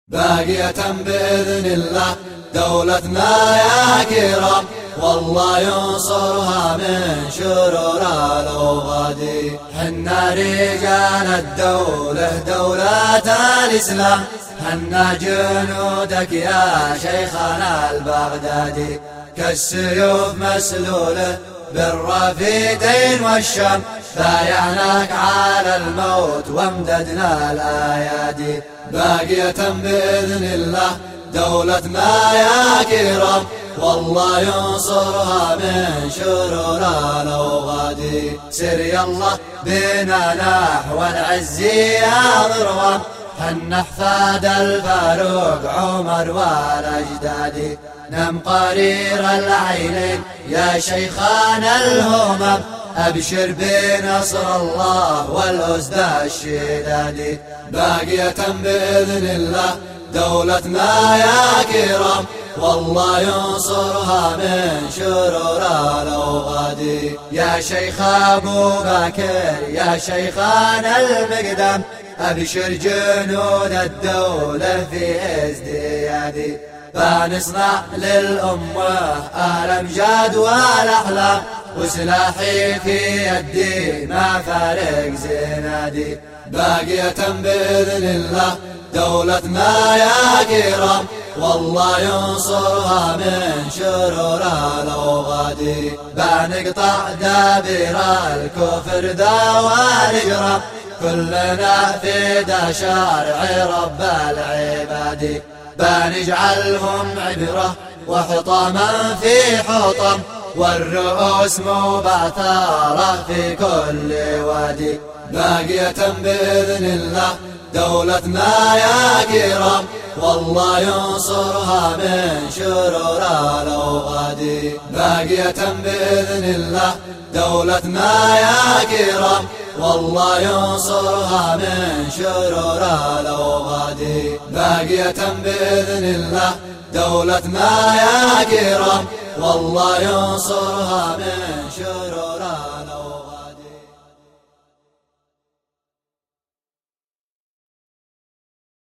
باقية بإذن الله دولتنا يا كرام، والله ينصرها من شرور الأوغاد. حنا رجال الدولة دولة الإسلام، حنا جنودك يا شيخنا البغدادي. كالسيوف مسلولة بالرافدين والشام، بايعناك على الموت وامددنا الأيادي. باقية بإذن الله دولتنا يا كرام، والله ينصرها من شرور الأوغاد. سر يلا بنا نحو العز يا ضروان، حنا احفاد الفاروق عمر والأجداد. نم قرير العينين يا شيخان الهمم، أبشر بنصر الله والأسد الشداد. باقية بإذن الله دولتنا يا كرام، والله ينصرها من شرور الأوغاد. يا شيخ أبو بكر يا شيخان المقدام، أبشر جنود الدولة في ازدياد. فنصنع للأمة الأمجاد والأحلام، وسلاحي في يدي ما فارق زنادي. باقية بإذن الله دولتنا يا كرام، والله ينصرها من شرور الأوغاد. بنقطع دابر الكفر ذا والإجرام، كلنا فدى شارع رب العباد. بنجعلهم عبرة وحطاما في حطم، والرؤوس مبعثرة في كل وادي. باقية بإذن الله دولتنا يا كرام، والله ينصرها من شرور الأوغاد. باقية بإذن الله دولتنا يا كرام، والله ينصرها من شرور الأوغاد. باقية بإذن الله دولتنا يا كرام، والله ينصرها من شرور